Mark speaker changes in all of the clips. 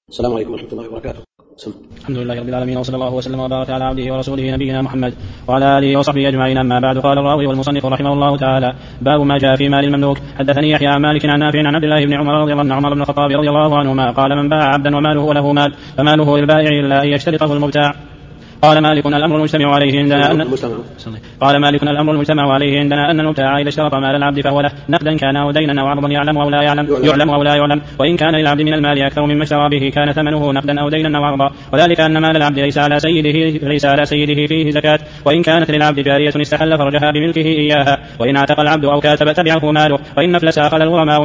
Speaker 1: السلام عليكم ورحمة الله وبركاته.
Speaker 2: الحمد لله رب العالمين، وصلى الله وسلم وبارك على عبده ورسوله نبينا محمد وعلى آله وصحبه أجمعين. أما بعد، قال الراوي والمصنف رحمه الله تعالى: باب ما جاء في مال المملوك. حدثني يحيى عن مالك عن نافع عن عبد الله بن عمر رضي الله عنه عمر بن الخطاب رضي الله عنهما قال: من باع عبدا وماله له مال فماله للبائع إلا أن يشترطه المبتاع. قال مالك: الأمر المجتمع عليه عندنا أن المبتاع إذا اشترط مال العبد فهو له، نقدا كان أو دينا أو عرضا يعلم أو لا يعلم، وإن كان للعبد من المال أكثر مما اشترى به كان ثمنه نقدا أو دينا أو عرضا، وذلك أن مال العبد ليس على سيده فيه زكاة، وإن كانت للعبد جارية استحل فرجها بملكه إياها، وإن اعتق العبد أو كاتب تبعه ماله، وإن أفلس أخذ الغرماء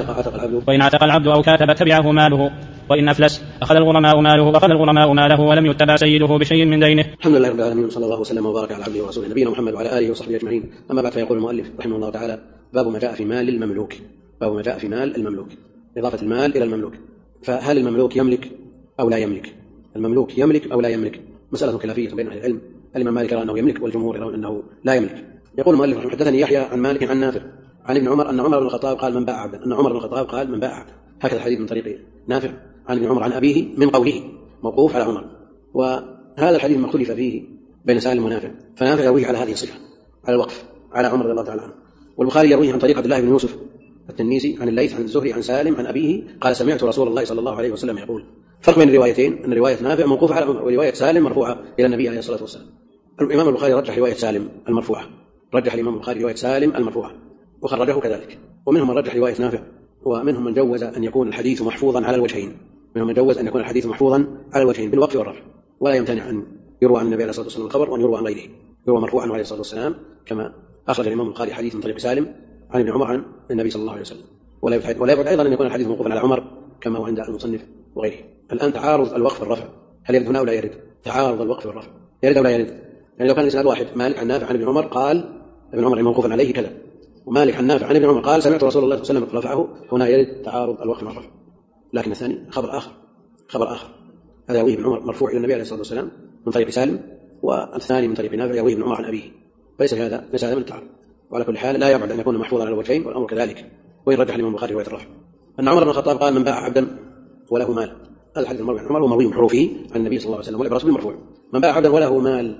Speaker 2: ماله ولم يتبع سيده بشيء من دينه.
Speaker 1: الحمد لله رب العالمين، صلى الله وسلم وبارك على عبده ورسوله نبينا محمد وعلى آله وصحبه أجمعين. أما بعد، فيقول المؤلف رحمه الله تعالى: باب ما جاء في مال المملوك. باب ما جاء في مال المملوك، إضافة المال إلى المملوك. فهل المملوك يملك أو لا يملك؟ المملوك يملك أو لا يملك؟ مسألة خلافية بين أهل العلم. الإمام مالك يرى أنه يملك، والجمهور يرون أنه لا يملك. يقول المؤلف رحمه: حدثني يحيى عن مالك عن نافع عن ابن عمر أن عمر بن الخطاب قال: من باع عبدا. أن عمر بن الخطاب قال: من باع عبدا. هكذا الحديث من طريق نافع عن ابن عمر عن أبيه من قوله، موقوف على عمر. وهذا الحديث ما اختلف فيه بين سالم ونافع، فنافع يرويه على هذه الصفة، على الوقف على عمر رضي الله تعالى عنه، والبخاري يرويه عن طريق عبد الله بن يوسف التنيسي عن الليث عن الزهري عن سالم عن أبيه قال: سمعت رسول الله صلى الله عليه وسلم يقول. فرق بين الروايتين أن رواية نافع موقوفة على عمر، ورواية سالم مرفوعة إلى النبي عليه الصلاة والسلام. الإمام البخاري رجح رواية سالم المرفوعة، رجح الإمام البخاري رواية سالم المرفوعة وخرجه كذلك. ومنهم من رجح رواية نافع، ومنهم من جوز أن يكون الحديث محفوظا على الوجهين. منهم من جوز أن يكون الحديث محفوظا على الوجهين بالوقف والرفع، ولا يمتنع أن يروى عن النبي عليه الصلاة والسلام الخبر وأن يروى عن غيره، يروى مرفوعا عليه الصلاة والسلام كما أخرج الإمام البخاري حديث من طريق سالم عن ابن عمر عن النبي صلى الله عليه وسلم. ولا يبعد أيضا أن يكون الحديث موقوفا على عمر كما هو عند المصنف وغيره. الآن تعارض الوقف والرفع، هل يرد هنا أو لا يرد؟ تعارض الوقف والرفع يرد أو لا يرد؟ يعني لو كان الإسناد واحد، مالك عن نافع عن ابن عمر قال ابن عمر موقوفا عليه كذا، ومالك عن نافع عن ابن عمر قال سمعت رسول الله صلى الله عليه وسلم رفعه، هنا يرد تعارض الوقف والرفع. لكن الثاني خبر آخر هذا يرويه ابن عمر مرفوع إلى النبي عليه الصلاة والسلام من طريق سالم، والثاني من طريق نافع يرويه ابن عمر عن أبيه، فليس هذا من التعارض. وعلى كل حال لا يبعد أن يكون محفوظا على الوجهين، والأمر كذلك. وإن رجح الإمام البخاري رواية الرفع أن عمر بن الخطاب قال: من باع عبدا وله مال. هذا الحديث المروي عن عمر ومروي بحروفه عن النبي صلى الله عليه وسلم والعبرة بالمرفوع. من باع عبدا وله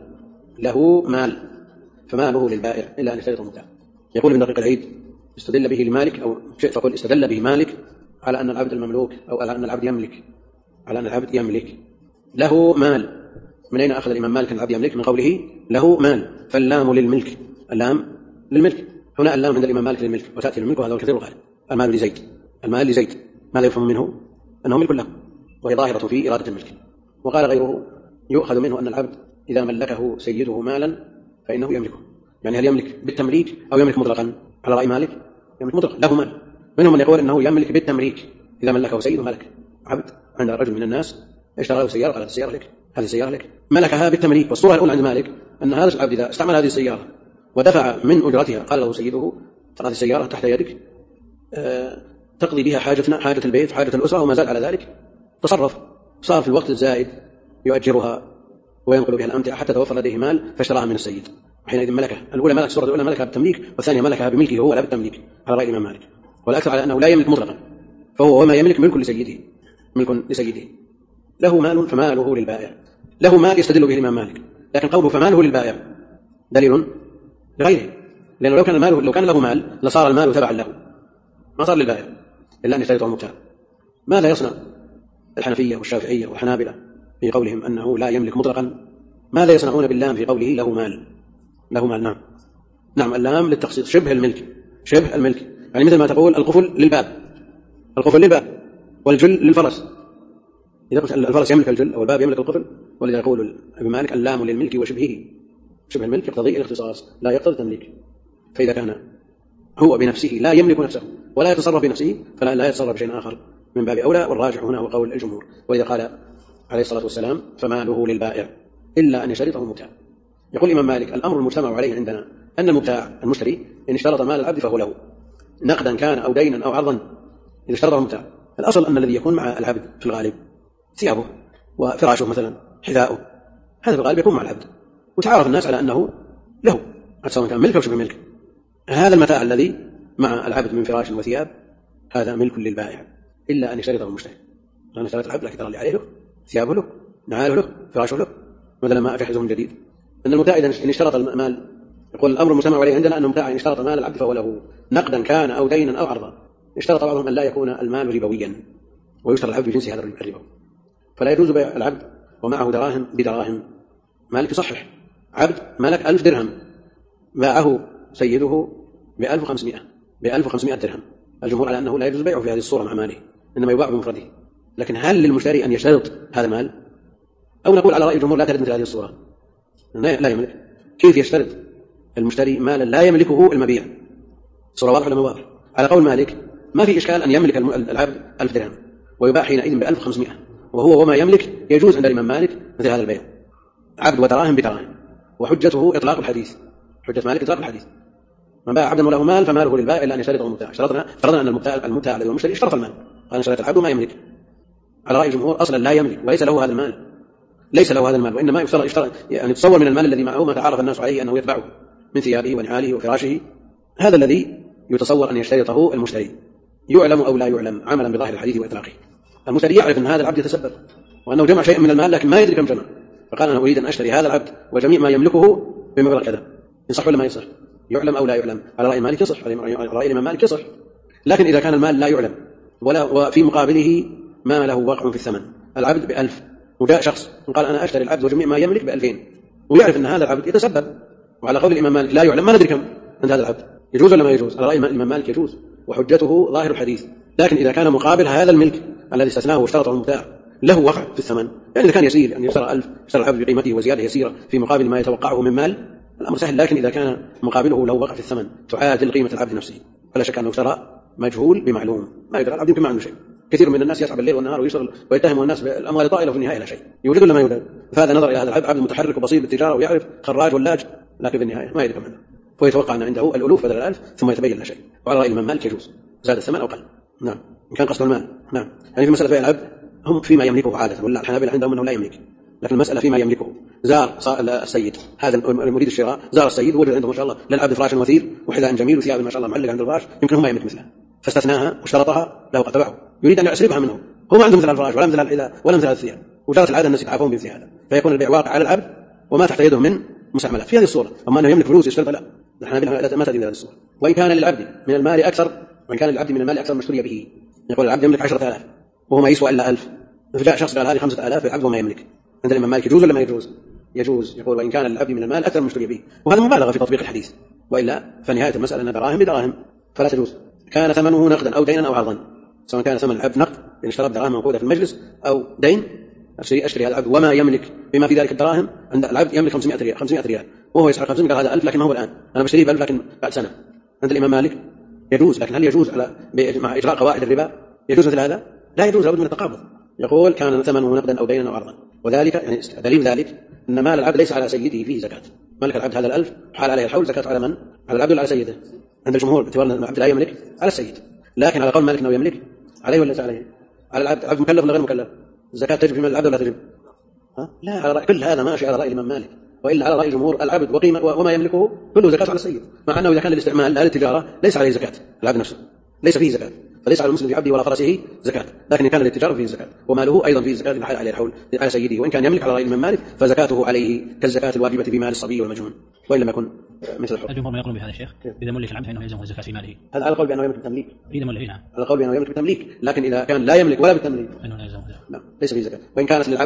Speaker 1: مال فماله للبائع إلا أن يشترط المبتاع. يقول ابن دقيق العيد: استدل به لمالك، أو شئت فقل استدل به مالك على أن العبد المملوك، أو على أن العبد يملك له مال. من أين أخذ الإمام مالك أن العبد يملك؟ من قوله له مال، فاللام للملك. اللام للملك، هنا اللام عند الإمام مالك للملك، وتأتي للملك، وهذا الكثير الغالب. المال لزيد ماذا يفهم منه؟ أنه ملك له، وهي ظاهرة في إرادة الملك. وقال غيره: يؤخذ منه أن العبد إذا ملكه سيده مالا فإنه يملكه. يعني هل يملك بالتمليك أو يملك مطلقا؟ على رأي مالك يملك مطلقا، له مال. منهم من يقول أنه يملك بالتمليك، إذا ملكه سيده ملك. عبد عند رجل من الناس اشترى له سيارة، قال: السيارة لك، هذه السيارة لك، ملكها بالتمليك. والصورة الأولى عند مالك أن هذا العبد إذا استعمل هذه السيارة ودفع من أجرتها، قال له سيده: ترى هذه السيارة تحت يدك، تقضي بها حاجة البيت، حاجة الأسرة، وما زال على ذلك تصرف. صار في الوقت الزائد يؤجرها وينقل بها الأمتعة حتى توفر لديه مال فاشتراها من السيد، وحينئذ ملكها. الصورة الأولى ملكها بالتمليك، والثانية ملكها بملكه هو لا بالتمليك، على رأي الإمام مالك. والأكثر على أنه لا يملك مطلقا، فهو وما يملك ملك لسيده. له مال فماله للبائع. له مال يستدل به الإمام مالك، لكن قوله فماله للبائع دليل لغيره، لأنه لو كان له مال لصار المال تبعا له، ما صار للبائع إلا أن يشترطه المبتاع. ماذا يصنع الحنفية والشافعية والحنابلة في قولهم أنه لا يملك مطلقا؟ ماذا يصنعون باللام في قوله له مال؟ نعم اللام للتخصيص، شبه الملك. يعني مثل ما تقول القفل للباب والجل للفرس. إذا قلت الفرس يملك الجل أو الباب يملك القفل، ولذا يقول ابن مالك: اللام للملك وشبهه. شبه الملك يقتضي الاختصاص لا يقتضي التمليك. فإذا كان هو بنفسه لا يملك نفسه ولا يتصرف بنفسه فلا يتصرف بشيء آخر من باب أولى، والراجح هنا هو قول الجمهور. وإذا قال عليه الصلاة والسلام: فماله للبائع إلا أن يشترطه المبتاع. يقول الإمام مالك: الأمر المجتمع عليه عندنا أن المبتاع المشتري إن اشترط مال العبد فهو له، نقدا كان أو دينا أو عرضا، إذا اشترطه المبتاع. الأصل أن الذي يكون مع العبد في الغالب ثيابه وفراشه مثلا، حذاؤه، هذا في الغالب يكون مع العبد، وتعارف الناس على أنه له، سواء كان ملك أو شبه ملك. هذا المتاع الذي مع العبد من فراش وثياب هذا ملك للبائع إلا أن يشترطه المشتري. أنا اشتريت العبد لكن ترى اللي عليه له، ثيابه له، نعاله له، فراشه له، مثلا ما أجهزه من جديد. أن المتاع إذا اشترط المال، يقول الأمر المجتمع عليه عندنا أن المتاع إن اشترط مال العبد فهو له، نقدا كان أو دينا أو عرضا. اشترط بعضهم أن لا يكون المال ربويا ويشترى العبد بجنس هذا الربا، فلا يجوز بيع العبد ومعه دراهم بدراهم. مالك يصحح عبد ملك 1000 درهم باعه سيده ب1500 درهم، الجمهور على أنه لا يجوز بيعه في هذه الصورة مع ماله، إنما يباع بمفرده. لكن هل للمشتري أن يشترط هذا المال؟ أو نقول على رأي الجمهور لا ترد مثل هذه الصورة، لا يملك. كيف يشترط المشتري مالا لا يملكه المبيع؟ صورة واضحة ولا ما واضحة؟ على قول مالك ما في إشكال أن يملك العبد 1000 درهم ويباع حينئذ ب1500، وهو وما يملك يجوز عند الإمام مالك مثل هذا البيع، عبد ودراهم بدراهم، وحجته إطلاق الحديث، حجة مالك إطلاق الحديث، من باع عبدا وله مال فماله للبائع إلا أن يشترطه المبتاع. فرضنا أن المبتاع الذي هو المشتري اشترط المال، قال اشتريت العبد وما يملك. على رأي الجمهور أصلا لا يملك وليس له هذا المال، ليس له هذا المال، وإنما يشترط يعني تصور من المال الذي معه ما تعارف الناس عليه أنه يتبعه من ثيابه ونعاله وفراشه، هذا الذي يتصور أن يشترطه المشتري، يعلم أو لا يعلم عملا بظاهر الحديث وإطلاقه. المشتري يعرف أن هذا العبد يتسبب وأنه جمع شيئا من المال لكن ما يدري كم جمع، فقال أنا أريد أن أشتري هذا العبد وجميع ما يملكه بمبلغ كذا، يصح ولا ما يصح؟ يعلم أو لا يعلم؟ على رأي مالك يصح، على رأي الإمام مالك يصح. لكن إذا كان المال لا يعلم وفي مقابله ما له وقع في الثمن، العبد ب1000 وجاء شخص وقال أنا أشتري العبد وجميع ما يملك ب2000، ويعرف أن هذا العبد يتسبب، وعلى قول الإمام مالك لا يعلم ما ندري كم عند هذا العبد، يجوز ولا ما يجوز؟ على رأي الإمام مالك يجوز، وحجته ظاهر الحديث. لكن إذا كان مقابل هذا الملك الذي استثناه واشترطه المبتاع له وقع في الثمن، يعني إذا كان يسير يعني يشترى 1000 اشترى العبد بقيمته وزيادة يسيرة في مقابل ما يتوقعه من مال، الأمر سهل. لكن إذا كان مقابله له وقع في الثمن تعادل قيمة العبد نفسه، فلا شك أنه اشترى مجهول بمعلوم، ما يدري العبد يمكن ما عنده شيء. كثير من الناس يسعى بالليل والنهار ويشتغل ويتهم الناس بالأموال طائلة وفي النهاية لا شيء، يوجد ولا ما يوجد؟ فهذا نظر إلى هذا العبد متحرك وبسيط بالتجارة ويعرف خراج ولاج، لكن في النهاية ما يدري كم عنده، ويتوقع أن عنده الألوف بدل 1000 ثم يتبين لا شيء. وعلى رأي الإمام مالك يجوز زاد الثمن أو قل. نعم إن كان قصده المال. نعم يعني في مسألة بيع العبد هم فيما يملكه عادة، ولا الحنابلة عندهم أنه لا يملك، لكن المسألة فيما يملكه. زار السيد هذا المريد الشراء، زار السيد وجد عنده ما شاء الله للعبد فراش وثير وحذاء جميل وثياب ما شاء الله معلق عند الفراش، يمكن هو ما يملك مثلها فاستثناها واشترطها له قد تبعه، يريد أن يسربها منه، هو ما عنده مثل الفراش ولا مثل الحذاء ولا مثل الثياب، وجرت العادة الناس يتعافون بمثل هذا، فيكون البيع واقع على العبد وما تحت يده من مساهمات في هذه الصورة. أما أنه يملك فلوس يشترط لا، الحنابلة ما تدري هذه الصورة. وإن كان للعبد من المال أكثر ما اشتري به، يقول العبد يملك 10,000 وهو ما يسوى إلا 1000، فجاء شخص قال هذه 5000 العبد وما يملك، عند الإمام مالك يجوز ولا ما يجوز؟ يجوز. يقول وإن كان للعبد من المال أكثر ما اشتري به، وهذا مبالغة في تطبيق الحديث، وإلا فنهاية المسألة أن دراهم بدراهم فلا تجوز. كان ثمنه نقدا أو دينا أو عرضا، سواء كان ثمن العبد نقد إن اشترى دراهم موجودة في المجلس أو دين، أشتري هذا العبد وما يملك بما في ذلك الدراهم. عند العبد يملك 500 ريال وهو يسعى 500 قال هذا 1000 لكن ما هو الآن، أنا بشتريه ب1000 لكن بعد سنة. عند الإمام مالك يجوز، لكن هل يجوز مع إجراء قواعد الربا يجوز مثل هذا؟ لا يجوز، لابد من التقابض. يقول كان ثمنه نقدا أو دينا أو عرضا، وذلك يعني دليل ذلك أن مال العبد ليس على سيده فيه زكاة، ملك العبد هذا 1000 حال عليه الحول، زكاة على من؟ على العبد ولا على سيده؟ عند الجمهور باعتبار أن العبد لا يملك على السيد، لكن على قول مالك أنه يملك عليه ولا ليس عليه؟ على العبد. عبد مكلف ولا غير مكلف؟ الزكاة تجب في مال العبد ولا تجب؟ لا، على رأي كل هذا ماشي على رأي الإمام مالك، وإلا على رأي الجمهور العبد وقيمة وما يملكه كله زكاة على السيد، مع أنه إذا كان الاستعمال لا للتجارة ليس عليه زكاة، العبد نفسه ليس فيه زكاة، فليس على المسلم في عبده ولا فرسه زكاة، لكن إن كان للتجارة فيه زكاة، وماله أيضا فيه زكاة لحال عليه الحول على سيده، وإن كان يملك على رأي الإمام مالك فزكاته عليه كالزكاة الواجبة في مال الصبي والمجنون، وإن لم يكن مثل الحر.
Speaker 2: الجمهور ما يقولون بهذا الشيخ، إذا ملك العبد فإنه يلزمه الزكاة في ماله.
Speaker 1: هذا على القول بأنه يملك بالتمليك.
Speaker 2: إذا ملك نعم.
Speaker 1: على القول بأنه يملك بالتمليك، لكن إذا كان لا يملك ولا بالتمليك
Speaker 2: فإنه لا يلزمه.
Speaker 1: لا ليس فيه زكاة. وإن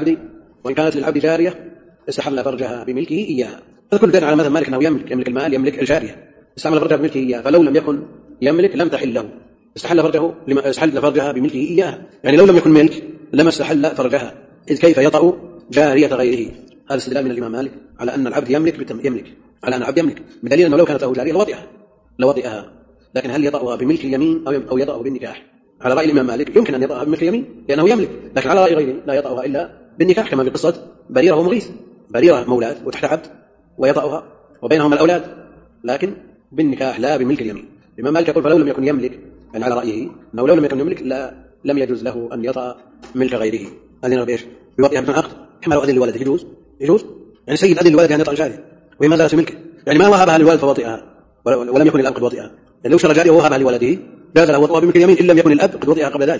Speaker 1: كانت للعبد جارية استحل فرجها بملكه إياها، فكل دين على مثل مالك أنه يملك المال، يملك الجارية، استعمل فرجها بملكه إياها، فلو لم يكن يملك لم تحل له، استحل فرجها بملكه إياها، يعني لو لم يكن ملك لما استحل فرجها، إذ كيف يطأ جارية غيره. هذا استدلال من الإمام مالك على أن العبد يملك على أن العبد يملك، بدليل أنه لو كانت له جارية لوطئها، لكن هل يطأها بملك اليمين أو يطأه بالنكاح؟ على رأي الإمام مالك يمكن أن يطأها بملك اليمين لأنه يملك، لكن على رأي غيره لا يطأها إلا بالنكاح، كما في قصة بريرة ومغيث، بريرة مولاد وتحت عبد ويطأها وبينهما الأولاد، لكن بالنكاح لا بملك اليمين. الإمام مالك يقول فلو لم يكن يملك، يعني على رأيه أنه لو لم يكن يملك لم يجوز له أن يطأ ملك غيره. أذن بإيش؟ بوطئها بدون عقد، كما لو أذن للولد يجوز يعني سيد أذن للولد أن يطأ الجارية وهي ما زالت في ملكه، يعني ما وهبها للولد فوطئها ولم يكن الأب قد وطئها، يعني لو شرى جارية ووهبها لولده جاز له وطئها بملك اليمين إن لم يكن الأب قد وطئها قبل ذلك،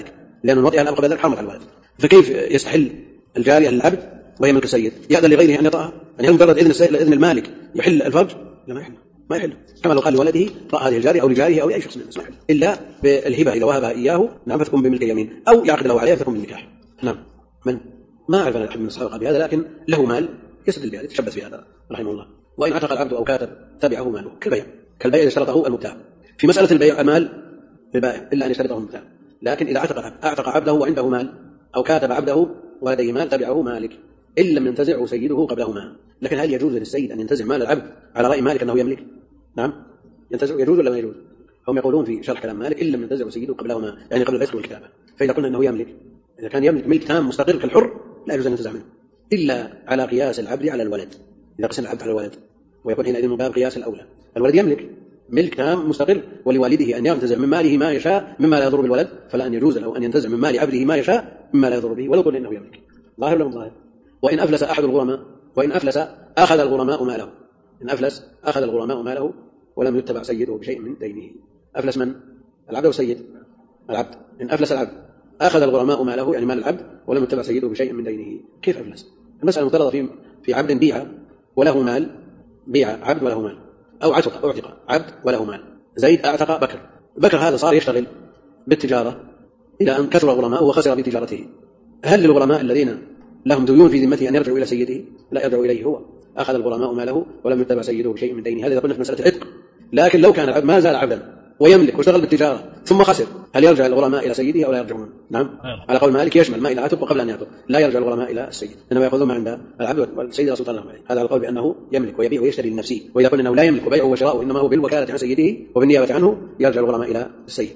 Speaker 1: لأن الوطئ على قبل ذلك حرمت على الولد، فكيف يستحل الجارية للعبد وهي ملك السيد؟ يأذن لغيره أن يطأها؟ يعني هل مجرد إذن المالك يحل الفرج؟ لا، ما يحل. كما لو قال لولده طأ هذه الجارية أو لجاره أو لأي شخص منه، ما يحل إلا بالهبة إذا وهبها إياه، نعم، فتكون بملك يمين، أو يعقد له عليها فتكون بالنكاح. نعم. من ما أعرف أنا أحد من الصحابة بهذا، لكن له مال يستدل بهذا، يتشبث بهذا رحمه الله. وإن اعتق العبد أو كاتب تبعه ماله كالبيع إذا اشترطه المبتاع. في مسألة البيع المال للبائع إلا أن يشترطه المبتاع، لكن إذا اعتق عبده وعنده مال أو كاتب عبده ولديه مال تبعه مالك إن لم ينتزعه سيده قبلهما. لكن هل يجوز للسيد أن ينتزع مال العبد على رأي مالك أنه يملك؟ نعم، ينتزع، يجوز ولا ما يجوز؟ هم يقولون في شرح كلام مالك إن لم ينتزعه سيده قبلهما، يعني قبل الفسخ والكتابة. فإذا قلنا أنه يملك، إذا كان يملك ملك تام مستقر كالحر لا يجوز أن ينتزع منه إلا على قياس العبد على الولد. إذا قسم العبد على الولد ويكون حينئذ من باب قياس الأولى. الولد يملك ملك تام مستقر، ولوالده أن ينتزع من ماله ما يشاء مما لا يضر بالولد، فلا أن يجوز له أن ينتزع من مال عبده ما يشاء مما لا يضر به ولو قلنا إنه يملك. ظاهر ولا ظاهر؟ وإن أفلس أحد الغرماء، وإن أفلس أخذ الغرماء ماله. إن أفلس أخذ الغرماء ماله ولم يتبع سيده بشيء من دينه. أفلس من؟ العبد والسيد؟ العبد. إن أفلس العبد أخذ الغرماء ماله، يعني مال العبد، ولم يتبع سيده بشيء من دينه. كيف أفلس؟ المسألة مفترضة في عبد بيع وله مال، بيع عبد وله مال، أو أعتق عبد وله مال. زيد أعتق بكر هذا صار يشتغل بالتجارة إلى أن كثر الغرماء وخسر بتجارته. هل للغرماء الذين لهم ديون في ذمته أن يرجعوا إلى سيده؟ لا، يرجعوا إليه هو. أخذ الغرماء ماله ولم يتبع سيده بشيء من دينه. هذا قلنا في مسألة العتق. لكن لو كان العبد ما زال عبدا ويملك واشتغل بالتجارة ثم خسر، هل يرجع الغرماء إلى سيده أو لا يرجعون؟ نعم، على قول مالك يشمل ما إلى عتق وقبل أن يعتق، لا يرجع الغرماء إلى السيد، إنما يأخذون ما عند العبد والسيد رسول الله عليه. هذا على القول بأنه يملك ويبيع ويشتري لنفسه. وإذا قلنا أنه لا يملك وبيعه وشراؤه إنما هو بالوكالة عن سيده وبالنيابة عنه، يرجع الغرماء إلى السيد.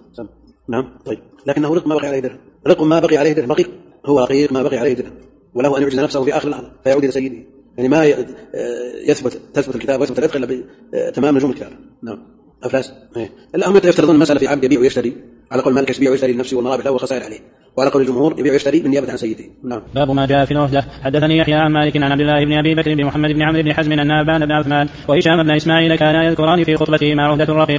Speaker 1: نعم. طيب، لكنه رق ما بقي عليه درهم، رق ما بقي عليه درهم، رقيق هو رقيق ما بقي عليه درهم، وله أن يعجز نفسه في آخر لحظة فيعود إلى سيده. يعني ما تثبت الكتاب ويثبت العتق إلا بتمام نجوم الكتاب. نعم. أفلاس. الأهم يفترضون المسألة في عبد يبيع ويشتري، على قول مالك يبيع ويشتري لنفسه والمرابح له والخسائر عليه، وعلى قول الجمهور يبيع ويشتري بالنيابة عن سيده. نعم.
Speaker 2: باب ما جاء في العهدة. حدثني يحيى عن مالك عن عبد الله بن أبي بكر بن محمد بن عمرو بن حزم أن أبان بن عثمان وهشام بن إسماعيل كانا يذكران في خطبتهما عهدة الرقيق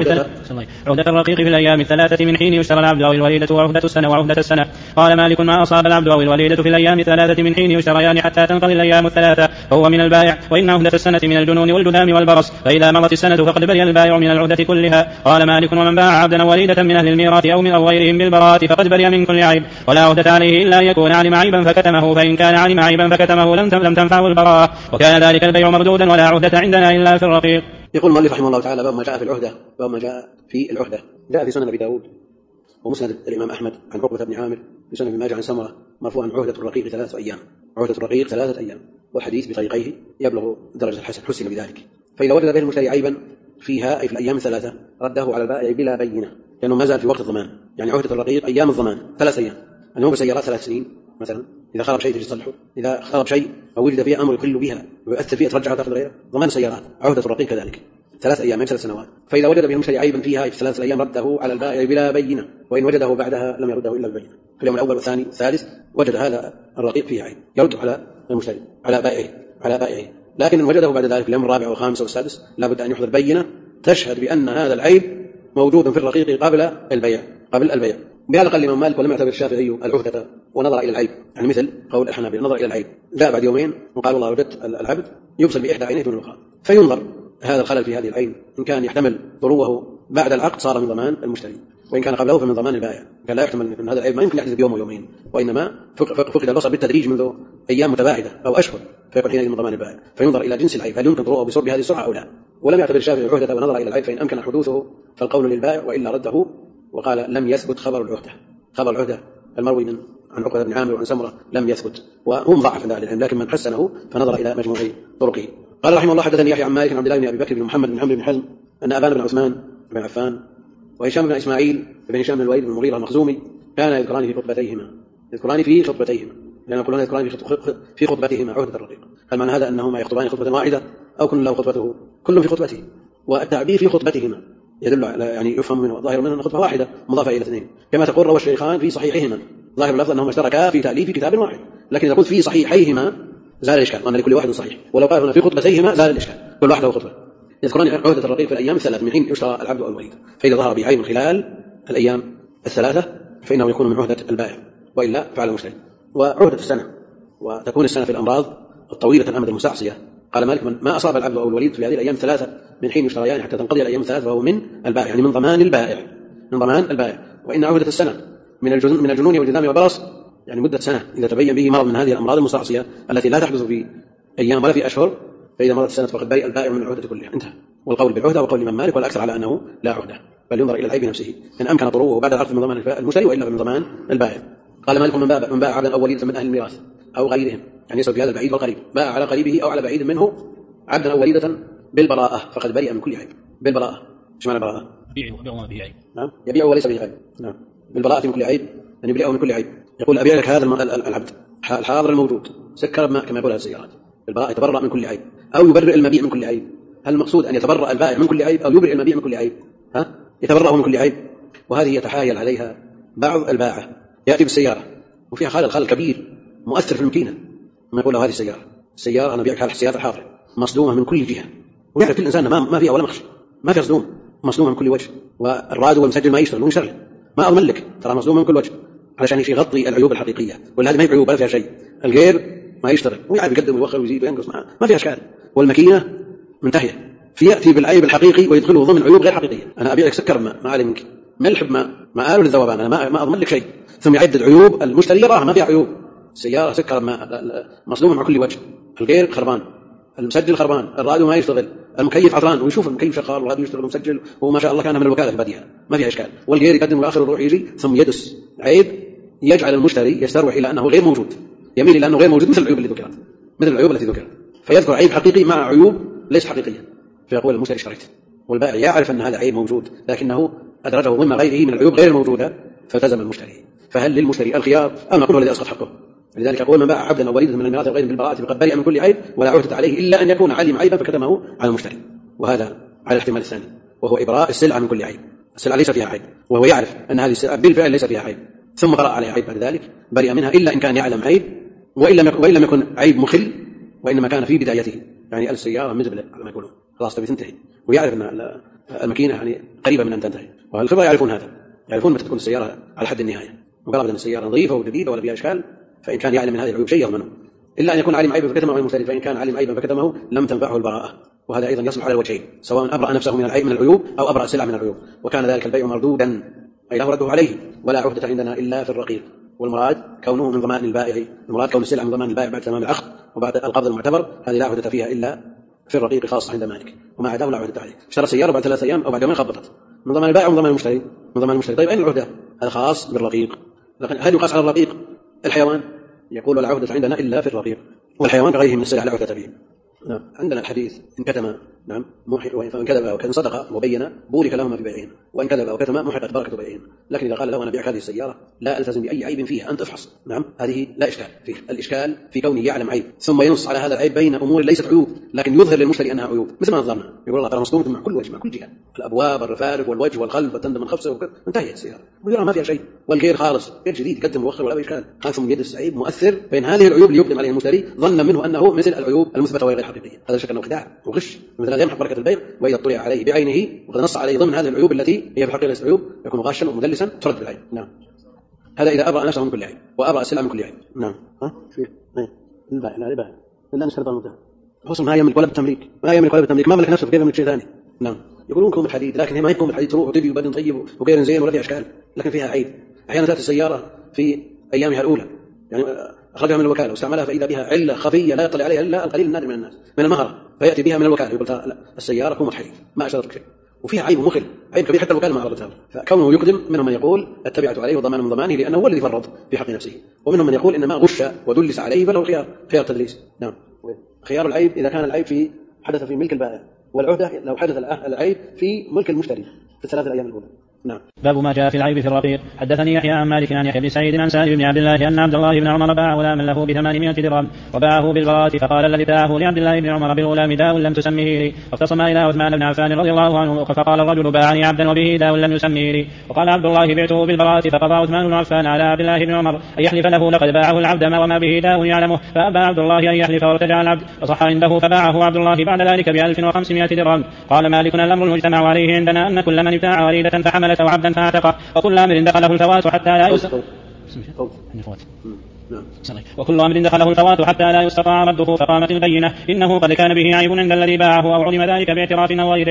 Speaker 2: في الأيام الثلاثة من حين يشترى العبد أو الوليدة وعهدة السنة. قال مالك ما أصاب العبد أو الوليدة في الأيام الثلاثة من حين يشتريان حتى تنقضي الأيام الثلاثة فهو من البائع، وإن عهدة السنة من الجنون والجذام والبرص، فإذا مرت السنة فقد برئ البائع من العهدة كلها. قال مالك ومن باع عبدا أو وليدة من أهل الميراث أو من غيرهم بالبراءة فقد برئ من كل عيب، ولا عهدة عليه إلا أن يكون علم عيبا فكتمه، فإن كان علم عيبا فكتمه لم تنفعه البراءة، وكان ذلك البيع مردودا ولا عهدة عندنا إلا في الرقيق.
Speaker 1: يقول المؤلف رحمه الله تعالى: باب ما جاء في العهدة. باب ما جاء في العهدة جاء في سنن أبي داود ومسند الإمام أحمد عن عقبة بن عامر في سنن ابن ماجه عن سمرة مرفوعا: عهدة الرقيق 3 أيام. عهدة الرقيق 3 أيام، والحديث بطريقيه يبلغ درجة الحسن، حسن بذلك. فإذا وجد به المشتري عيبا فيها أي في الأيام 3 رده على البائع بلا بينة، لأنه ما زال في وقت الضمان. يعني عهدة الرقيق أيام الضمان 3 أيام. اليوم بسيارات 3 سنين مثلا، إذا خرب شيء تجي تصلحه، إذا خرب شيء أو وجد فيه أمر يخل بها ويؤثر فيه ترجعها تأخذ غيره. ضمان سيارات. عهدة الرقيق كذلك 3 أيام 3 سنوات. فإذا وجد به المشتري عيبا فيها في 3 أيام رده على البائع بلا بينة، وإن وجده بعدها لم يرده إلا البينة. في اليوم الأول والثاني والثالث وجد هذا الرقيق فيه عيب يرد على المشتري على بائعه. لكن إن وجده بعد ذلك في اليوم الرابع والخامس والسادس لا بد أن يحضر بينة تشهد بأن هذا العيب موجود في الرقيق قبل البيع. بهذا قال الإمام مالك: ولم يعتبر الشافعي العهدة ونظر إلى العيب، يعني مثل قول الحنابلة نظر إلى العيب، جاء بعد يومين وقال والله وجدت العبد يبصر بإحدى عينيه دون الأخرى، فينظر هذا الخلل في هذه العين، إن كان يحتمل ضروه بعد العقد صار من ضمان المشتري، وإن كان قبله فمن ضمان البائع. كان لا يحتمل أن هذا العيب ما يمكن يحدث بيوم ويومين، وإنما فقد البصر بالتدريج منذ أيام متباعدة أو أشهر، فيكون حينئذ من ضمان البائع. فينظر إلى جنس العيب، هل يمكن ضروه بصور بهذه السرعة أو لا. ولم يعتبر الشافعي العهدة ونظر إلى العيب، فإن أمكن حدوثه فالقول للبائع، وإلا رده وقال لم يثبت خبر العهدة المروي عن عقبة بن عامر وعن سمرة لم يثبت، وهو مضاعف عند أهل العلم، لكن من حسنه فنظر إلى مجموع طرقه. قال رحمه الله: حدثني يحيى عن مالك عن عبد الله بن أبي بكر بن محمد بن عمرو بن حزم أن أبان بن عثمان بن عفان وهشام بن إسماعيل بن هشام بن الوليد بن المغيرة المخزومي كان يذكران في خطبتيهما لأن يقولون يذكران في خطبتهما عهدة الرقيق. هل معنى هذا أنهما يخطبان خطبة واحدة أو كل له خطبته؟ كل في خطبته. والتعبير في خطبتهما يدل على يعني يفهم منه ظاهر منه خطبة واحدة مضافة إلى 2، كما تقول روى الشيخان في صحيحهما، ظاهر اللفظ أنهما اشتركا في تأليف كتاب واحد، لكن إذا قلت في صحيحيهما زال الإشكال، وأن لكل واحد صحيح. ولو قال هنا في خطبتيهما زال الإشكال، كل واحد له خطبة. يذكرون عهدة الرقيق في الأيام 3 من حين يشترى العبد أو الوليد، فإذا ظهر بعيب خلال الأيام 3 فإنه يكون من عهدة البائع، وإلا فعل المشتري. وعهدة السنة، وتكون السنة في الأمراض الطويلة الأمد المستعصية. قال مالك: ما أصاب العبد أو الوليد في هذه الأيام 3 من حين يشتريان حتى تنقضي الأيام 3 فهو من البائع، يعني من ضمان البائع، من ضمان البائع. وإن عهدة السنة من الجنون والجذام والبرص، يعني مدة سنة إذا تبين به مرض من هذه الأمراض المستعصية التي لا تحدث في أيام ولا في أشهر، فإذا مرت السنة فقد برئ البائع من العهدة كلها. انتهى. والقول بالعهدة وقول الإمام مالك والأكثر على أنه لا عهدة، بل ينظر إلى العيب نفسه إن أمكن طروه بعد العقد من ضمان المشتري، وإلا من ضمان البائع. قال مالك: من باع عبدا أو وليدا من أهل الميراث أو غيرهم، يعني يسوي في هذا البعيد والقريب، باع على قريبه أو على بعيد منه عبدا أو وليدة بالبراءة فقد برئ من كل عيب. بالبراءة، ايش معنى البراءة؟ نعم، يبيع وليس به عيب. نعم، بالبراءة من كل عيب، يعني يبيعه من كل عيب. يقول: أبيع لك هذا العبد الحاضر الموجود سكر بماء كما يقول السيارات. بالبراءة يتبرأ من كل عيب أو يبرئ المبيع من كل عيب. هل المقصود أن يتبرأ البائع من كل عيب أو يبرئ المبيع من كل عيب؟ يتبرأه من كل عيب. وهذه يتحايل عليها بعض الباعة، يأتي بالسيارة وفيها خلل كبير مؤثر في الماكينة، ما يقول له: هذه السيارة أنا أبيعك السيارة الحاضرة مصدومة من كل جهة، ويعرف كل إنسان ما فيها ولا مخشى، ما فيها صدوم، مصدومة من كل وجه، والراد والمسجل ما يشتغل وينشغل، ما أضمن لك ترى مصدومة من كل وجه، علشان يغطي العيوب الحقيقية. ولا هذه ما هي عيوب ولا فيها شيء، الغير ما يشتغل ويعرف يقدم ويوخر ويزيد وينقص، ما فيها أشكال، والماكينة منتهية. فيأتي بالعيب الحقيقي ويدخله ضمن عيوب غير حقيقية. أنا أبيع لك سكر ما علي منك، ملح ما آله للذوبان، أنا ما أضمن لك شيء، ثم يعدد عيوب المشتري يراها ما فيها عيوب. السيارة سكر مصدومة مع كل وجه، الغير خربان، المسجل خربان، الراديو ما يشتغل، المكيف عطران، ويشوف المكيف شغال والراديو يشتغل ومسجل، وما شاء الله كان من الوكالة في بديها، ما فيها إشكال. والغير يقدم ويأخر ويروح يجي، ثم يدس عيب يجعل المشتري يستروح إلى أنه غير موجود، يميل إلى أنه غير موجود، مثل العيوب التي ذكرت، فيذكر عيب حقيقي مع عيوب ليس حقيقية، فيقول المشتري اشتريت، والبائع يعرف أن هذا عيب موجود لكنه أدرجه ضمن غيره من العيوب غير الموجودة فالتزم المشتري. فهل للمشتري الخيار أم نقول الذي أسقط حقه؟ لذلك يقول: من باع عبدا أو وليدا من الميراث غير بالبراءة فقد برئ من كل عيب ولا عهدة عليه إلا أن يكون علم عيبا فكتمه على المشتري. وهذا على الاحتمال الثاني، وهو إبراء السلعة من كل عيب. السلعة ليس فيها عيب وهو يعرف أن هذه السلعة بالفعل ليس فيها عيب، ثم برأ عليها عيب بعد ذلك برئ منها، إلا إن كان يعلم عيب وإن لم يكن عيب مخل، وإنما كان في بدايته، يعني السيارة مزبلة على ما يقولون خلاص تبي تنتهي، ويعرف أن الماكينة يعني قريبة من أن تنتهي. والخبراء يعرفون هذا، يعرفون متى تكون السيارة على حد النهاية، وقالوا أن السيارة نظيفة وجديدة ولا فيها إشكال، فإن كان يعلم من هذه العيوب شيء يضمنه، إلا أن يكون علم عيبا فكتمه على المشتري، فإن كان علم عيبا فكتمه لم تنفعه البراءة. وهذا أيضا يصلح على الوجهين، سواء أبرأ نفسه من العيوب أو أبرأ السلعة من العيوب، وكان ذلك البيع مردودا أي له رده عليه. ولا عهدة عندنا إلا في الرقيق، والمراد كونه من ضمان البائع، المراد كون السلعة من ضمان البائع بعد تمام العقد وبعد القبض المعتبر، هذه لا عهدة فيها إلا في الرقيق خاصة عند مالك، وما عداه لا عهدة عليه. اشترى سيارة بعد 3 أيام أو بعد يومين خبطت، من ضمان البائع ومن ضمان المشتري، من ضمان المشتري. طيب أين العهدة؟ هذا خاص بالرقيق. لكن هل يقاس على الرقيق الحيوان؟ يقول: ولا عهدة عندنا إلا في الرقيق، والحيوان كغيره من السلع لا عهدة فيه. نعم. عندنا الحديث: إن كتم نعم وإن كذب أو كان صدق مبينا بورك لهما في بيعهما، وإن كذب أو كتم محقت بركة بيعهما. لكن إذا قال له: أنا أبيعك هذه السيارة لا ألتزم بأي عيب فيها، أنت افحص، نعم، هذه لا إشكال فيه. الإشكال في كونه يعلم عيب ثم ينص على هذا العيب بين أمور ليست عيوب لكن يظهر للمشتري أنها عيوب، مثل ما نظرنا يقول: الله ترى مصدومة مع كل وجه، مع كل جهة، الأبواب، الرفارف، والوجه، والقلب، والتندم، الخبصة، انتهي السيارة، ويرى ما فيها شيء، والغير خالص، غير جديد يقدم ويوخر ولا إشكال. ثم يدس عيب مؤثر بين هذه العيوب ليقدم عليه المشتري ظنا منه أنه مثل العيوب المثبتة وغير حقيقية. هذا شك أنه خداع وغش، مثل هذا يمحق بركة البيع، وإذا اطلع عليه بعينه وقد نص عليه ضمن هذه العيوب التي هي في الحقيقة ليست عيوب يكون غاشا ومدلسا ترد بالعين. نعم، هذا إذا أبرأ نفسه من كل عيب وأبرأ السلعة من كل عيب. نعم، البائع لا البائع إلا أن شرط المنتهى خصوصا ما يملك ولا بالتمليك، ما ملك نفسه كيف يملك شيء ثاني. نعم، يقولون كوم الحديد، لكن هي ما يكون الحديد تروح وتبي وبدن طيب وغير زين ولا فيها أشكال، لكن فيها عيب. أحيانا تأتي السيارة في أيامها الأولى، يعني أخرجها من الوكالة واستعملها فإذا بها علة خفية لا يطلع عليها إلا القليل النادر من الناس من المهرة، فيأتي بها من الوكالة يقول: لا، السيارة كوم الحديد ما أشترط شيء، وفيها عيب مخل، عيب كبير حتى الوكالة ما أعرضتها. فكونه يقدم، منهم من يقول التبعة عليه وضمان من ضمانه لأنه هو الذي فرط في حق نفسه، ومنهم من يقول إنما غش ودلس عليه فله خيار تدليس. نعم، خيار العيب إذا كان العيب حدث في ملك البائع، والعهدة لو حدث العيب في ملك المشتري في ال3 أيام الأولى. نعم.
Speaker 2: باب ما جاء في العيب في الرقيق. حدثني يحيى عن مالك عن يحيى بن سعيد عن سالم بن عبد الله أن عبد الله بن عمر باع غلاما له ب800 درهم وباعه بالبراءة، فقال الذي باعه لعبد الله بن عمر بالغلام داء لم تسمه لي، فاختصم إلى عثمان بن عفان رضي الله عنه، فقال الرجل: باعني عبدا وبه داء لم يسمه لي. وقال عبد الله: بعته بالبراءة. فقضى عثمان بن عفان على عبد الله بن عمر أن يحلف له لقد باعه العبد وما به داء يعلمه، فأبى عبد الله أن يحلف وارتجع العبد، فصح عنده، فباعه عبد الله بعد ذلك ب1500 درهم. قال مالك: الأمر المجتمع عليه عندنا أن كل من ابتاع وليدة فحمل ملكه عبدا فاعتقه. وكل أمر دخله الفوات حتى لا يستطاع وكل أمر دخله الفوات حتى لا يستطاع رده، فقامت البينة إنه قد كان به عيب عند الذي باعه أو علم ذلك باعتراف أو غيره،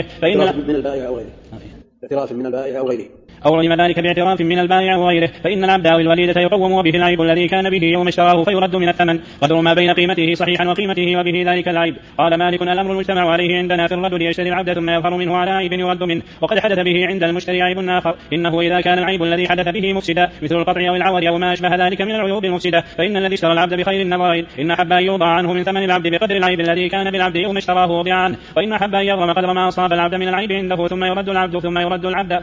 Speaker 2: أو علم ذلك باعتراف من البائع أو غيره، فإن العبد أو الوليدة يقوم به العيب الذي كان به يوم اشتراه فيرد من الثمن قدر ما بين قيمته صحيحا وقيمته وبه ذلك العيب. قال مالك: الأمر المجتمع عليه عندنا في الرجل يشتري العبد ثم يظهر منه على عيب يرد منه، وقد حدث به عند المشتري عيب آخر. إنه إذا كان العيب الذي حدث به مفسدا مثل القطع أو العور أو ما أشبه ذلك من العيوب المفسدة، فإن الذي اشترى العبد بخير النظرين إن أحب أن يوضع عنه من ثمن العبد بقدر العيب الذي كان بالعبد يوم اشتراه وضع عنه، وإن أحب أن يغرم قدر ما أصاب العبد من العيب عنده ثم يرد العبد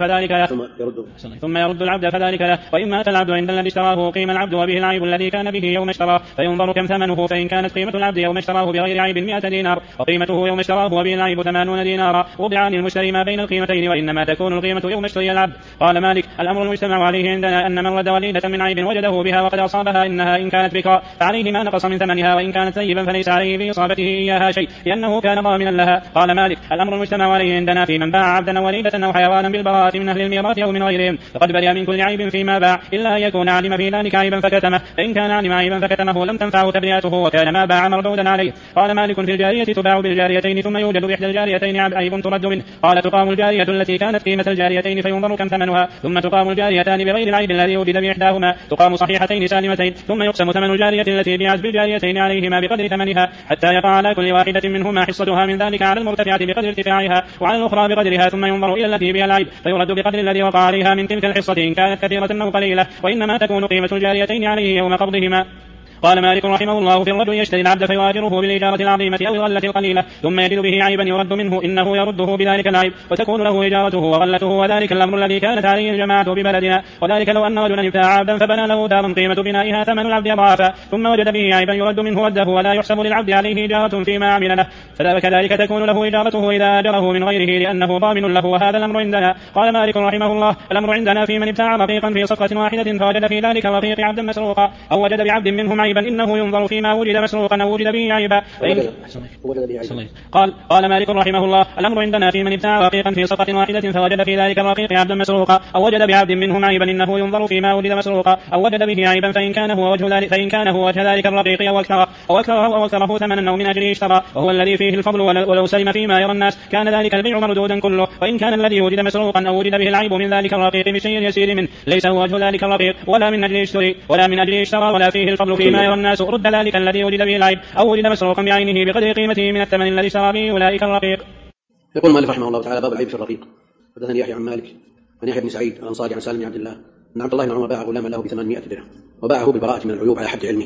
Speaker 2: فذلك له. وإن مات العبد عند الذي اشتراه قيم العبد وبه العيب الذي كان به يوم اشتراه، فينظر كم ثمنه، فإن كانت قيمة العبد يوم اشتراه بغير عيب 100 دينار وقيمته يوم اشتراه وبه العيب 80 دينارا وضع عن المشتري ما بين القيمتين، وإنما تكون القيمة يوم اشتري العبد. قال مالك: الأمر المجتمع عليه عندنا أن من رد وليدة من عيب وجده بها وقد أصابها إنها إن كانت بكرا فعليه ما نقص من ثمنها، وإن كانت ثيبا فليس عليه في إصابته إياها شيء لأنه كان ضامنا لها. قال مالك: الأمر المجتمع عليه عندنا في من باع عبدا أو وليدة أو حيوانا بالبراءة من أهل الميراث أو من غيرهم فقد برئ من كل عيب فيما باع إلا أن يكون علم في ذلك عيبا فكتمه، فإن كان علم عيبا فكتمه لم تنفعه تبرئته وكان ما باع مردودا عليه. قال مالك: في الجارية تباع بالجاريتين ثم يوجد بإحدى الجاريتين عيب ترد منه. قال: تقام الجارية التي كانت قيمة الجاريتين فينظر كم ثمنها، ثم تقام الجاريتان بغير العيب الذي وجد بإحداهما، تقام صحيحتين سالمتين، ثم يقسم ثمن الجارية التي بيعت بالجاريتين عليهما بقدر ثمنها حتى يقع على كل واحدة منهما حصتها من ذلك على المرتفعة بقدر ارتفاعها وعلى الأخرى بقدرها، ثم ينظر إلى التي بها العيب فيرد بقدر الذي وقع عليها من تلك الحصة إن كانت كثيرة أو قليلة، وإنما تكون قيمة الجاريتين عليه يوم قبضهما. قال مالك رحمه الله: في الرجل يشتري العبد فيواجره بالإجارة العظيمة أو الغلة القليلة ثم يجد به عيبا يرد منه إنه يرده بذلك العيب وتكون له إجارته وغلته، وذلك الأمر الذي كانت عليه الجماعة ببلدنا. وذلك لو أن رجلا ابتاع عبدا فبنى له دارا قيمة بنائها ثمن العبد أضعافا ثم وجد به عيبا يرد منه رده ولا يحسب للعبد عليه إجارة فيما عمل له، فكذلك تكون له إجارته إذا أجره من غيره لأنه ضامن له، وهذا الأمر عندنا. قال مالك رحمه الله: الأمر عندنا في من ابتاع رقيقا في صفقة واحدة فوجد في ذلك الرقيق عبدا مسروقا أو وجد بعبد منهم عيبا إنه ينظر فيما وجد مسروقا أو وجد به عيبا. قال مالك رحمه الله: الأمر عندنا في من ابتاع رقيقا في صفقة واحدة فوجد في ذلك الرقيق عبدا مسروقا أو وجد بعبد منهم عيبا إنه ينظر فيما وجد مسروقا أو وجد به عيبا، فإن كان هو وجه ذلك الرقيق أو أكثره ثمنا أو من أجله اشترى وهو الذي فيه الفضل ولو سلم فيما يرى الناس كان ذلك البيع مردودا كله. وإن كان الذي وجد مسروقا أو وجد به العيب من ذلك الرقيق بشيء يسير منه ليس هو وجه ذلك الرقيق ولا من أجله اشترى ولا فيه الفضل فيما يرى الناس رد ذلك الذي وجد به العيب أو وجد مسروقا بعينه بقدر قيمته من الثمن الذي اشترى به أولئك الرقيق.
Speaker 1: يقول المؤلف رحمه الله تعالى: باب العيب في الرقيق. حدثني يحيى عن مالك عن يحيى بن سعيد الأنصاري عن سالم بن عبد الله أن عبد الله بن عمر باع غلاما له ب800 درهم وباعه بالبراءة من العيوب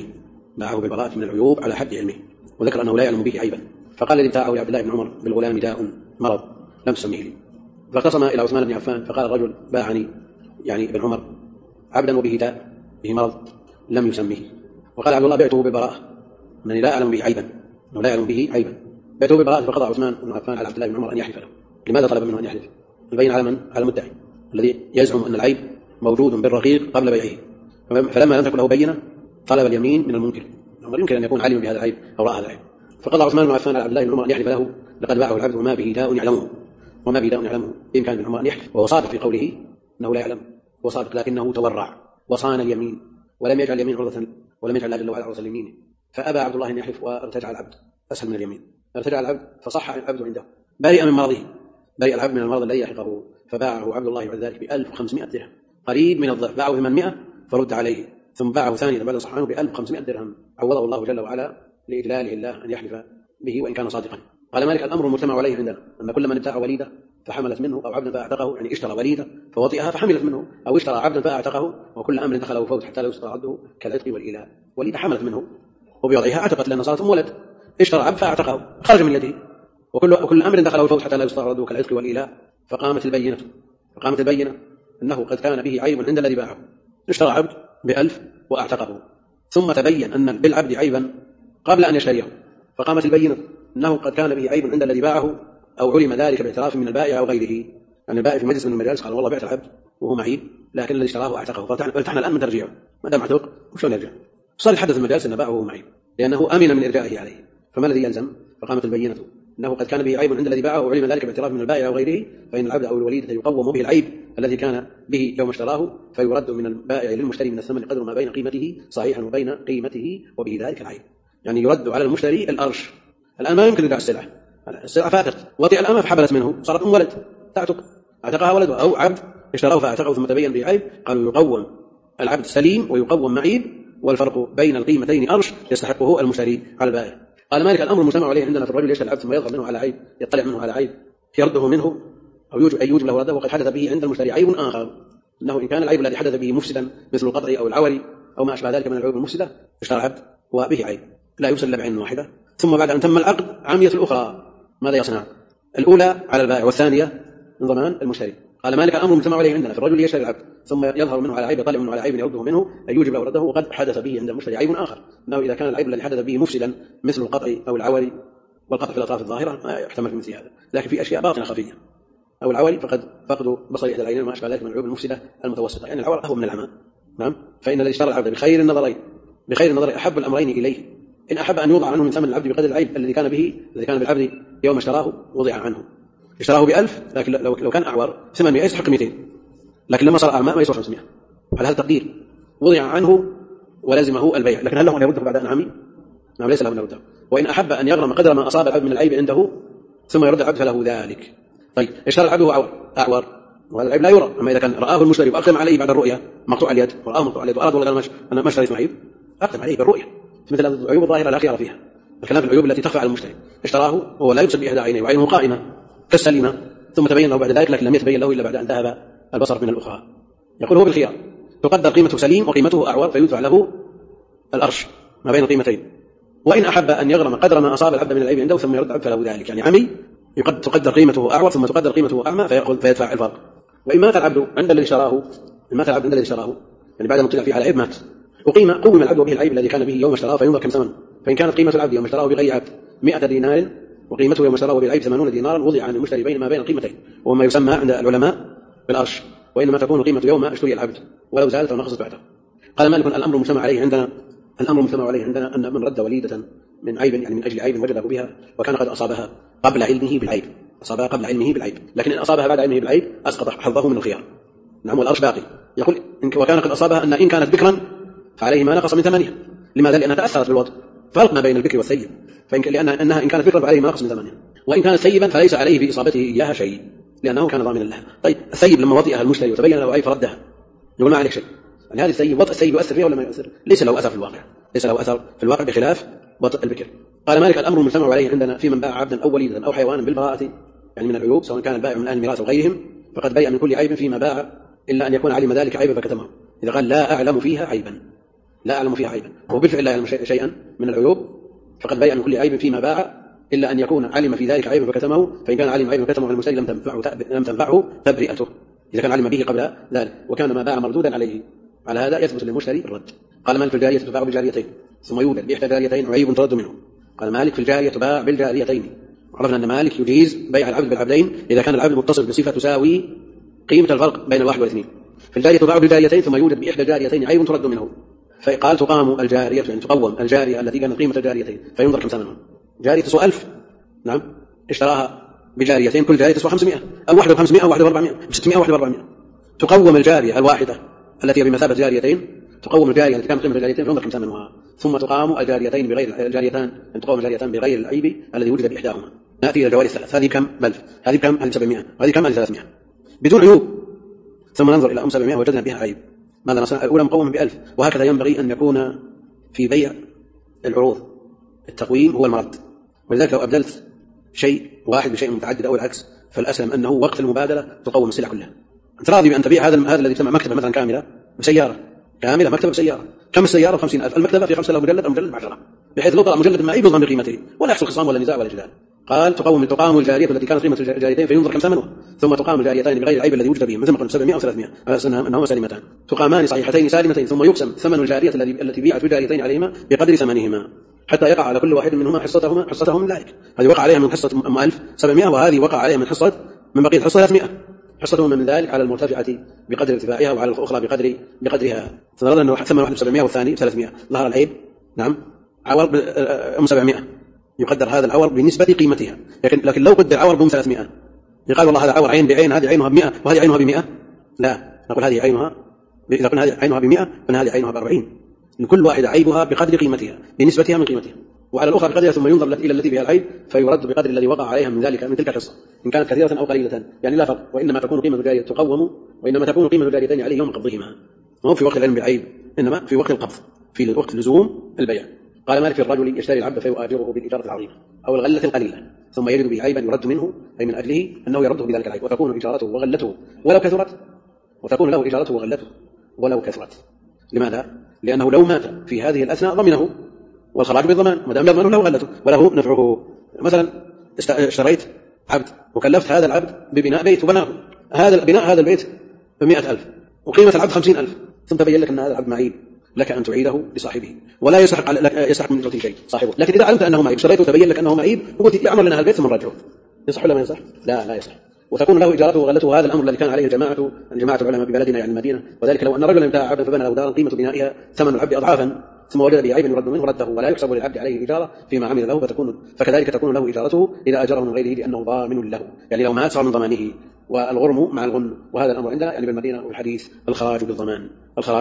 Speaker 1: على حد علمه وذكر أنه لا يعلم به عيبا، فقال الذي ابتاعه لعبد الله بن عمر: بالغلام داء مرض لم تسميه لي. فاختصم إلى عثمان بن عفان فقال الرجل: باعني يعني ابن عمر عبدا وبه داء به مرض لم يسميه. وقال عبد الله: بعته بالبراءة أنني لا أعلم به عيبا بعته بالبراءة. فقضى عثمان بن عفان على عبد الله بن عمر أن يحلف له. لماذا طلب منه أن يحلف؟ البين على من؟ على المدعي الذي يزعم أن العيب موجود بالرقيق قبل بيعه، فلما لم تكن له بينة طلب اليمين من المنكر. يمكن أن يكون علم بهذا العيب أو رأى هذا العيب. فقضى عثمان بن عفان على عبد الله بن عمر أن يحلف له: لقد باعه العبد وما به داء يعلمه بإمكان ابن عمر أن يحلف، وهو صادق في قوله أنه لا يعلم، وصادق لكنه تورع وصان اليمين ولم يجعل اليمين عرضة، ولم يجعل الله جل وعلا عرضة اليمين، فأبى عبد الله أن يحلف وارتجع العبد أسهل من اليمين. ارتجع العبد فصح العبد عنده برئ من مرضه، برئ العبد من المرض الذي يحقه، فباعه عبد الله بعد ذلك ب1500 درهم قريب من الضعف. باعه 800 فرد عليه ثم باعه ثانيا بعد صحانه ب1500 درهم عوضه الله جل وعلا لإجلاله الله أن يحلف به وإن كان صادقا. قال مالك: الأمر المجتمع عليه عندنا أن كل من ابتاع وليدة فحملت منه أو عبدا فأعتقه، يعني اشترى وليدة فوطئها فحملت منه، أو اشترى عبدا فأعتقه، وكل أمر دخله فوت حتى لا يستطاع عده كالعتق والإيلاء. وليدة حملت منه وبوضعها اعتقت لأن صارت ولد، اشترى عبد فأعتقه خرج من يده، وكل أمر دخله فوت حتى لا يستطاع عده كالعتق والإيلاء. فقامت البينة أنه قد كان به عيب عند الذي باعه، اشترى عبد ب1000 وأعتقه، ثم تبين أن بالعبد عيبا قبل أن يشتريه، فقامت البينة أنه قد كان به عيب عند الذي باعه أو علم ذلك باعتراف من البائع أو غيره. يعني البائع في مجلس من المجالس قال: والله بعت العبد وهو معيب لكن الذي اشتراه أعتقه، فارتحنا الآن من ترجيعه، ما دام اعتق وشلون يرجع؟ صار يتحدث المجالس أن باعه وهو معيب لأنه أمن من إرجائه عليه، فما الذي يلزم؟ فقامت البينة أنه قد كان به عيب عند الذي باعه وعلم ذلك باعتراف من البائع أو غيره، فإن العبد أو الوليدة يقوم به العيب الذي كان به يوم اشتراه، فيرد من البائع للمشتري من الثمن قدر ما بين قيمته صحيحا وبين قيمته وبه ذلك العيب. يعني يرد على المشتري الأرش. الآن ما يمكن يدع السلعة فاتت، وطئ الأمة فحبلت منه، صارت ولد تعتق، اعتقها ولد، أو عبد اشتراه فاعتقه ثم تبين به عيب، قالوا يقوم العبد سليم ويقوم معيب، والفرق بين القيمتين أرش يستحقه المشتري على البائع. قال مالك الأمر المجتمع عليه عندنا في الرجل يشتري العبد ثم يظهر منه على عيب، يطلع منه على عيب يرده منه أو يوجب له رده، وقد حدث به عند المشتري عيب آخر، أنه إن كان العيب الذي حدث به مفسدا مثل القطع أو العوري أو ما أشبه ذلك من العيوب المفسدة، اشترى العبد وبه عيب لا يوصل بعين واحدة، ثم بعد أن تم العقد عمية الأخرى، ماذا يصنع؟ الأولى على البائع والثانية من ضمان المشتري. قال مالك الأمر المجتمع عليه عندنا في الرجل يشتري العبد ثم يظهر منه على عيب، يطلع منه على عيب يرده منه أن يوجب له رده، وقد حدث به عند المشتري عيب آخر، أنه إذا كان العيب الذي حدث به مفسدا مثل القطع أو العوري، والقطع في الأطراف الظاهرة ما يحتمل في مثل هذا، لكن في أشياء باطنة خفية، أو العوري فقد فقد بصر إحدى العينين وما أشبه ذلك من العيوب المفسدة المتوسطة، يعني العور أهون من العمى. نعم. فإن الذي اشترى العبد بخير النظرين أحب الأمرين إليه، إن أحب أن يوضع عنه من ثمن العبد بقدر العيب الذي كان بالعبد يوم اشتراه وضع عنه، اشتراه ب1000، لكن لو كان أعور ثمن 100 يستحق 200، لكن لما صار أعمى ما يسوى 500. على هذا التقدير وضع عنه ولازمه البيع، لكن هل له أن يرده بعد أن عمي؟ نعم، ليس له أن يرده. وإن أحب أن يغرم قدر ما أصاب العبد من العيب عنده ثم يرد العبد فله ذلك. طيب اشترى العبد وهو أعور وهذا العيب لا يرى، أما إذا كان رآه المشتري وأقدم عليه بعد الرؤية مقطوع اليد، ورآه مقطوع اليد وأراد والله أنا ما اشتريت معيب، أقدم عليه بالرؤية، مثل العيوب الظاهرة لا خيار فيها. الكلام في العيوب التي تخفى على المشتري، اشتراه وهو لا يبصر بإحدى عينيه وعينه قائمة كالسليمة، ثم تبين له بعد ذلك، لكن لم يتبين له إلا بعد أن ذهب البصر من الأخرى. يقول هو بالخيار، تقدر قيمته سليم وقيمته أعور فيدفع له الأرش ما بين القيمتين. وإن أحب أن يغرم قدر ما أصاب العبد من العيب عنده ثم يرد فله ذلك، يعني عمي تقدر قيمته أعور ثم تقدر قيمته أعمى فيدفع الفرق. وإن مات العبد عند الذي اشتراه، يعني بعد ما طلع فيه على عيب مات، قوم العبد به العيب الذي كان به يوم اشتراه فينظر كم ثمن. فإن كانت قيمة العبد يوم اشتراه بغير عبد 100 دينار وقيمته يوم اشتراه بالعيب 80 دينارا، وضع عن المشتري ما بين القيمتين، وما يسمى عند العلماء بالأرش، وإنما تكون قيمة يوم ما اشتري العبد ولو زادت أو نقصت بعده. قال مالك الأمر المجتمع عليه عندنا أن من رد وليدة من عيب، يعني من أجل عيب وجده بها وكان قد أصابها قبل علمه بالعيب، لكن إن أصابها بعد علمه بالعيب أسقط حظه من الخيار. نعم، والأرش باقي. يقول وكان قد أصابها أن إن كانت بكرا فعليه ما نقص من ثمنها. لماذا؟ لأنها تأثرت بالوضع، فرق ما بين البكر والثيب، لأنها إن كانت بكرا فعليه ما نقص من ثمنها، وإن كانت ثيبا فليس عليه في إصابته إياها شيء لأنه كان ضامنا لها. طيب الثيب لما وطئها المشتري وتبين له عيب فردها، يقول ما عليه شيء. يعني هذه الثيب، وطئ الثيب يؤثر فيها ولا ما يؤثر؟ ليس له أثر في الواقع بخلاف وطئ البكر. قال مالك الأمر المجتمع عليه عندنا في من باع عبدا أو وليدا أو حيوانا بالبراءة، يعني من العيوب، سواء كان البائع من أهل الميراث وغيرهم، فقد بيع من كل عيب فيما باع إلا أن يكون علم ذلك عيبا فكتمه. إذا قال لا أعلم فيها عيبا وبالفعل لا يعلم شيئا من العيوب، فقد بيع من كل عيب فيما باع إلا أن يكون علم في ذلك عيبا فكتمه. فإن كان علم عيبا فكتمه المشتري لم تنفعه تبرئته إذا كان علم به قبل ذلك، وكان ما باع مردودا عليه. على هذا يثبت للمشتري الرد. قال مالك في الجارية تباع بالجاريتين ثم يوجد بإحدى الجاريتين عيب ترد منه. قال مالك في الجارية تباع بالجاريتين. عرفنا أن مالك يجيز بيع العبد بالعبدين إذا كان العبد متصل بصفة تساوي قيمة الفرق بين الواحد والاثنين. في الجارية تباع بالجاريتين ثم يوجد بإحدى الجاريتين عيب ترد منه. فقال تقام الجارية، يعني تقوم الجارية التي كانت قيمة الجاريتين فينظر كم ثمنها. جارية تسوى 1000، نعم، اشتراها بجاريتين، كل جارية تسوى 500 أو واحدة ب500 أو واحدة ب400 ب600 أو واحدة ب400. تقوم الجارية الواحدة التي بمثابة جاريتين، تقوم الجارية التي كانت قيمة الجاريتين فينظر كم ثمنها، ثم تقام الجاريتان بغير العيب الذي وجد بإحداهما. نأتي إلى الجواري الثلاث، هذه كم؟ بلف، هذه كم؟ 1700، وهذه كم؟ 1300 بدون عيوب، ثم ننظر إلى 700 وجدنا بها عيب. ماذا نصنع؟ الأولى مقومة ب1000. وهكذا ينبغي أن يكون في بيع العروض، التقويم هو المرد. ولذلك لو أبدلت شيء واحد بشيء متعدد أو العكس فالأسلم أنه وقت المبادلة تقوم السلع كلها. أنت راضي بأن تبيع هذا الذي يسمى مكتبة مثلا كاملة بسيارة كاملة، مكتبة بسيارة، كم السيارة؟ 50,000. المكتبة في 5 له مجلد أو مجلد ب10، بحيث لو طلع مجلد ما يبضم بقيمته ولا يحصل خصام ولا نزاع ولا جدال. قال تقام الجارية التي كانت قيمة الجاريتين فينظر كم ثمنها، ثم تقام الجاريتان بغير العيب الذي وجد بهم، مثل ما قلنا 700 أو 300 على أساس أنهما سليمتان. تقامان صحيحتين سالمتين، ثم يقسم ثمن الجارية التي بيعت بالجاريتين عليهما بقدر ثمنهما حتى يقع على كل واحد منهما حصته من ذلك. هذه وقع عليها من حصة 1700، وهذه وقع عليها من بقية حصة 300، حصتهما من ذلك على المرتفعة بقدر ارتفاعها وعلى الأخرى بقدرها. فنرى أنه ثمن واحد 700 والثاني 300، ظهر العيب، نعم، عوض 700 يقدر هذا العور بنسبة قيمتها. لكن لو قدر عور ب 300 يقال والله هذا عور عين بعين، هذه عينها ب100 وهذه عينها ب100، لا، نقول هذه عينها، إذا كنا هذه عينها ب100 فهذه عينها ب40. لكل واحدة عيبها بقدر قيمتها بنسبتها من قيمتها، وعلى الأخرى بقدرها، ثم ينظر إلى التي بها العيب فيرد بقدر الذي وقع عليها من تلك الحصة، إن كانت كثيرة أو قليلة، يعني لا فرق. وإنما تكون قيمة الجارية تقوم، وإنما تكون قيمة الجاريتين عليه يوم قبضهما، ما هو في وقت العلم بالعيب، إنما في وقت القبض، في وقت لزوم البيع. قال مالك في الرجل يشتري العبد فيؤاجره بالإجارة العظيمة أو الغلة القليلة، ثم يجد به عيبا يرد منه، أي من أجله أنه يرده بذلك العيب، وتكون إجارته وغلته ولو كثرت، وتكون له إجارته وغلته ولو كثرت. لماذا؟ لأنه لو مات في هذه الأثناء ضمنه، والخراج بالضمان، ما دام يضمن له غلته وله نفعه. مثلا اشتريت عبد وكلفت هذا العبد ببناء بيت وبناه، هذا البيت ب100,000 وقيمة العبد 50,000، ثم تبين لك أن هذا العبد معيب، لك أن تعيده لصاحبه ولا يسحق من أجرته شيء صاحبه. لكن إذا علمت أنه معيب، اشتريته وتبين لك أنه معيب وقلت يا عمر لنا هذا البيت ثم نرجعه، يصح ولا ما يصح؟ لا يصح. وتكون له إجارته وغلته، هذا الأمر الذي كان عليه جماعة العلماء ببلدنا يعني المدينة. وذلك لو أن رجلا ابتاع عبدا فبنى له دارا قيمة بنائها ثمن العبد أضعافا، ثم وجد به عيبا يرد منه رده، ولا يحسب للعبد عليه إجارة فيما عمل له، فكذلك تكون له إجارته إذا أجره من غيره لأنه ضامن له، يعني لو مات صار من ضمانه، والغرم مع الغن. وهذا الأمر عندنا يعني بالمدينة والحديث الخراج بالضمان.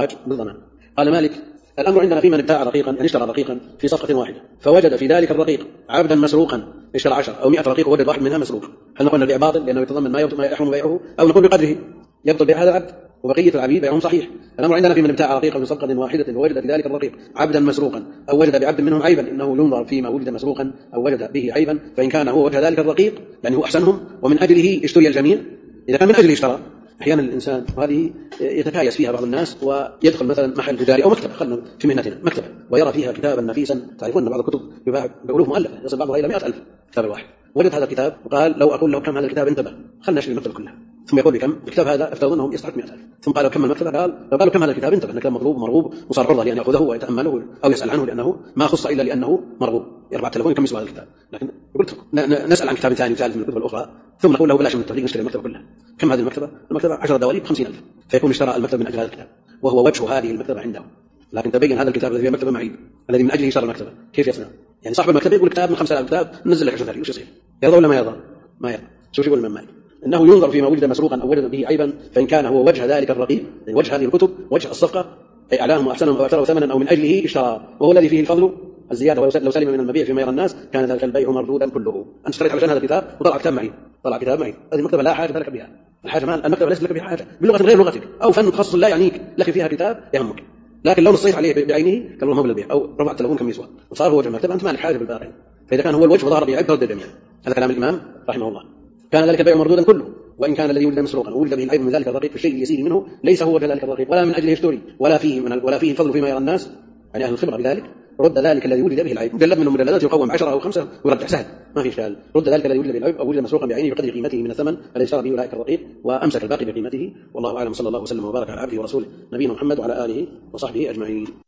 Speaker 1: قال مالك الأمر عندنا في من ابتاع رقيقا، يعني اشترى رقيقا في صفقة واحدة فوجد في ذلك الرقيق عبدا مسروقا، اشترى 10 أو 100 رقيق ووجد واحد منها مسروق، هل نقول البيع باطل لأنه يتضمن ما يحرم بيعه، أو نقول بقدره يبطل بيع هذا العبد وبقية العبيد بيعهم صحيح؟ الأمر عندنا في من ابتاع رقيقا في صفقة واحدة ووجد في ذلك الرقيق عبدا مسروقا أو وجد بعبد منهم عيبا، إنه ينظر فيما وجد مسروقا أو وجد به عيبا، فإن كان هو وجه ذلك الرقيق يعني هو أحسنهم ومن أجله اشتري الجميع، إذا كان من أجله اشترى. أحيانا الإنسان وهذه يتكايس فيها بعض الناس ويدخل مثلا محل تجاري أو مكتبة، خلنا في مهنتنا مكتبة، ويرى فيها كتابا نفيسا، تعرفون أن بعض الكتب يباع بألوف مؤلفة يصل بعضها إلى 100,000 كتاب الواحد، وجد هذا الكتاب وقال لو أقول له كم هذا الكتاب انتبه خلنا نشتري المكتبة كلها، ثم يقول بكم الكتاب هذا افترض أنه يستحق 100,000، ثم قال كم المكتبة، لو قالوا كم هذا الكتاب انتبه، كلام مطلوب مرغوب وصار عرضة لأن يأخذه ويتأمله أو يسأل عنه لأنه ما خص إلا لأنه مرغوب، يرفع التلفون كم يسوى هذا الكتاب. لكن قلت نسأل عن كتاب ثاني وثالث من الكتب الأخرى ثم نقول له بلاش من التهريج نشتري المكتبة كلها. كم هذه المكتبة 10 دواليب 50,000، فيكون اشترى المكتبة من أجل هذا الكتاب وهو وجه هذه المكتبة عنده، لكن تبين هذا الكتاب الذي فيه مكتبة معيب الذي من أجله اشترى المكتبة، كيف يصنع؟ يعني صاحب المكتبة يقول كتاب من 5,000 كتاب ننزل لك 10,000، وش يصير؟ يرضى ولا ما يرضى؟ ما يرضى. شوف يقول الإمام مالك إنه ينظر فيما وجد مسروقا أو وجد به عيبا، فإن كان هو وجه ذلك الرقيق، يعني وجه هذه الكتب، وجه الصفقة، أي أعلاهم وأحسنهم وأكثرهم ثمنا أو من أجله اشترى، وهو الذي فيه الفضل الزيادة، ولو سلم من المبيع فيما يرى الناس كان ذلك البيع مردودا كله. أنت اشتريت علشان هذا الكتاب وطلع كتاب معين، هذه المكتبة لا حاجة لك بها، الحاجة ما المكتبة ليست لك بها حاجة بلغة غير لغتك أو فن تخصص لا يعنيك، لكن فيها كتاب يهمك، لكن لو نصيت عليه بعينه قالوا ما هو بالبيع أو رفعت التلفون كم يسوى وصار هو وجه المكتبة، أنت ما لك حاجة بالباقي. فإذا كان هو الوجه وظهر بعيب ترد الجميع. هذا كلام الإمام رحمه الله. كان ذلك البيع مردودا كله، وإن كان الذي وجد مسروقا ووجد به العيب من ذلك الرقيق في الشيء اليسير منه ليس هو ذلك الرقيق ولا من أجله يشتري ولا فيه الفضل فيما يرى الناس، يعني أهل الخبرة بذلك، رد ذلك الذي وجد به العيب، مجلد من المجلدات يقوم 10 أو 5 ويرجع سهل ما في إشكال، رد ذلك الذي وجد به العيب أو وجد مسروقا بعينه بقدر قيمته من الثمن الذي اشترى به أولئك الرقيق وأمسك الباقي بقيمته. والله أعلم، صلى الله وسلم وبارك على عبده ورسوله نبينا محمد وعلى آله وصحبه أجمعين.